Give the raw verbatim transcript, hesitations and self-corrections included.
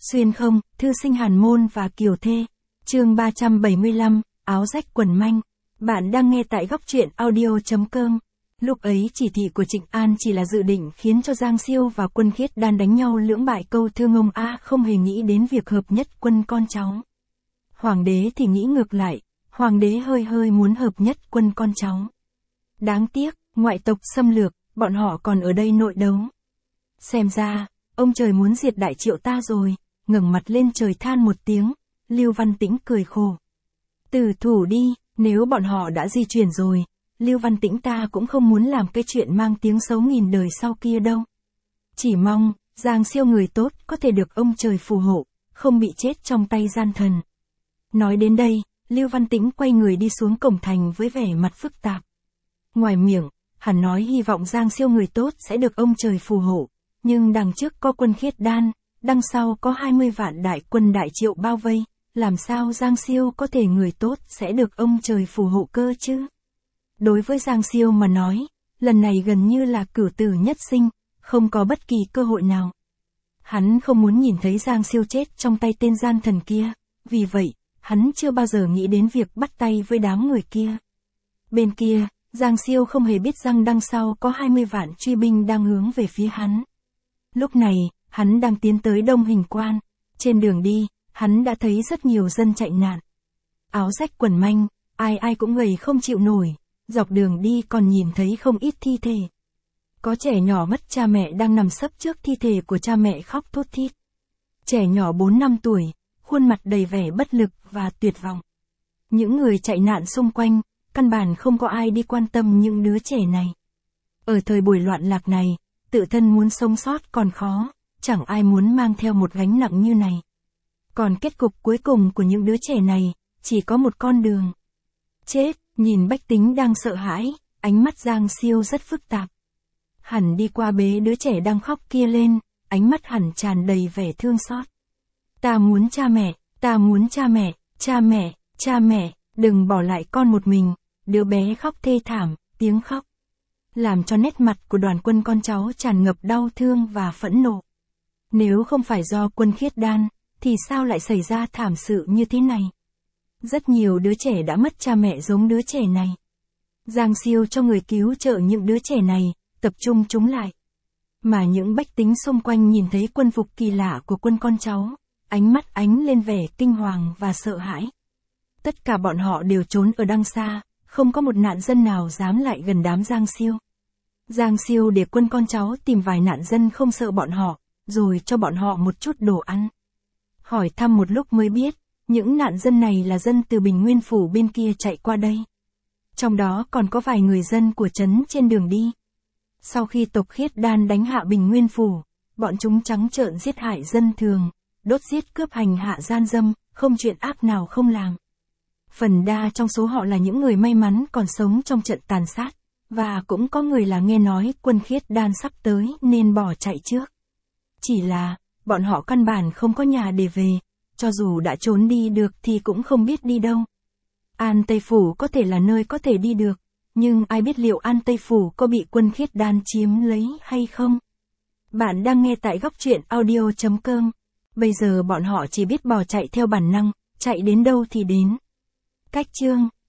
Xuyên không, thư sinh hàn môn và kiều thê. Chương ba trăm bảy mươi lăm, áo rách quần manh. Bạn đang nghe tại góc truyện audio.com. Lúc ấy chỉ thị của Trịnh An chỉ là dự định khiến cho Giang Siêu và Quân Khiết Đan đánh nhau lưỡng bại câu thương, ông A không hề nghĩ đến việc hợp nhất quân con cháu. Hoàng đế thì nghĩ ngược lại, hoàng đế hơi hơi muốn hợp nhất quân con cháu. Đáng tiếc, ngoại tộc xâm lược, bọn họ còn ở đây nội đấu. Xem ra, ông trời muốn diệt Đại Triệu ta rồi, ngẩng mặt lên trời than một tiếng, Lưu Văn Tĩnh cười khổ. Tử thủ đi, nếu bọn họ đã di chuyển rồi, Lưu Văn Tĩnh ta cũng không muốn làm cái chuyện mang tiếng xấu nghìn đời sau kia đâu. Chỉ mong, Giang Siêu người tốt có thể được ông trời phù hộ, không bị chết trong tay gian thần. Nói đến đây, Lưu Văn Tĩnh quay người đi xuống cổng thành với vẻ mặt phức tạp. Ngoài miệng, hắn nói hy vọng Giang Siêu người tốt sẽ được ông trời phù hộ, nhưng đằng trước có Quân Khiết Đan, đằng sau có hai mươi vạn đại quân Đại Triệu bao vây, làm sao Giang Siêu có thể người tốt sẽ được ông trời phù hộ cơ chứ? Đối với Giang Siêu mà nói, lần này gần như là cửu tử nhất sinh, không có bất kỳ cơ hội nào. Hắn không muốn nhìn thấy Giang Siêu chết trong tay tên gian thần kia, vì vậy, hắn chưa bao giờ nghĩ đến việc bắt tay với đám người kia. Bên kia, Giang Siêu không hề biết rằng đằng sau có hai mươi vạn truy binh đang hướng về phía hắn. Lúc này, hắn đang tiến tới Đông Hình Quan. Trên đường đi, hắn đã thấy rất nhiều dân chạy nạn. Áo rách quần manh, ai ai cũng gầy không chịu nổi, dọc đường đi còn nhìn thấy không ít thi thể. Có trẻ nhỏ mất cha mẹ đang nằm sấp trước thi thể của cha mẹ khóc thút thít. Trẻ nhỏ bốn năm tuổi, khuôn mặt đầy vẻ bất lực và tuyệt vọng. Những người chạy nạn xung quanh, căn bản không có ai đi quan tâm những đứa trẻ này. Ở thời buổi loạn lạc này, tự thân muốn sống sót còn khó, chẳng ai muốn mang theo một gánh nặng như này. Còn kết cục cuối cùng của những đứa trẻ này, chỉ có một con đường. Chết, nhìn bách tính đang sợ hãi, ánh mắt Giang Siêu rất phức tạp. Hẳn đi qua bế đứa trẻ đang khóc kia lên, ánh mắt hẳn tràn đầy vẻ thương xót. Ta muốn cha mẹ, ta muốn cha mẹ, cha mẹ, cha mẹ, đừng bỏ lại con một mình. Đứa bé khóc thê thảm, tiếng khóc làm cho nét mặt của đoàn quân con cháu tràn ngập đau thương và phẫn nộ. Nếu không phải do Quân Khiết Đan, thì sao lại xảy ra thảm sự như thế này? Rất nhiều đứa trẻ đã mất cha mẹ giống đứa trẻ này. Giang Siêu cho người cứu trợ những đứa trẻ này, tập trung chúng lại. Mà những bách tính xung quanh nhìn thấy quân phục kỳ lạ của quân con cháu, ánh mắt ánh lên vẻ kinh hoàng và sợ hãi. Tất cả bọn họ đều trốn ở đằng xa, không có một nạn dân nào dám lại gần đám Giang Siêu. Giang Siêu để quân con cháu tìm vài nạn dân không sợ bọn họ, rồi cho bọn họ một chút đồ ăn. Hỏi thăm một lúc mới biết, những nạn dân này là dân từ Bình Nguyên Phủ bên kia chạy qua đây. Trong đó còn có vài người dân của trấn trên đường đi. Sau khi tộc Khiết Đan đánh hạ Bình Nguyên Phủ, bọn chúng trắng trợn giết hại dân thường, đốt giết cướp hành hạ gian dâm, không chuyện ác nào không làm. Phần đa trong số họ là những người may mắn còn sống trong trận tàn sát, và cũng có người là nghe nói Quân Khiết Đan sắp tới nên bỏ chạy trước. Chỉ là, bọn họ căn bản không có nhà để về, cho dù đã trốn đi được thì cũng không biết đi đâu. An Tây Phủ có thể là nơi có thể đi được, nhưng ai biết liệu An Tây Phủ có bị Quân Khiết Đan chiếm lấy hay không? Bạn đang nghe tại góc truyện audio.com. Bây giờ bọn họ chỉ biết bỏ chạy theo bản năng, chạy đến đâu thì đến. Cách chương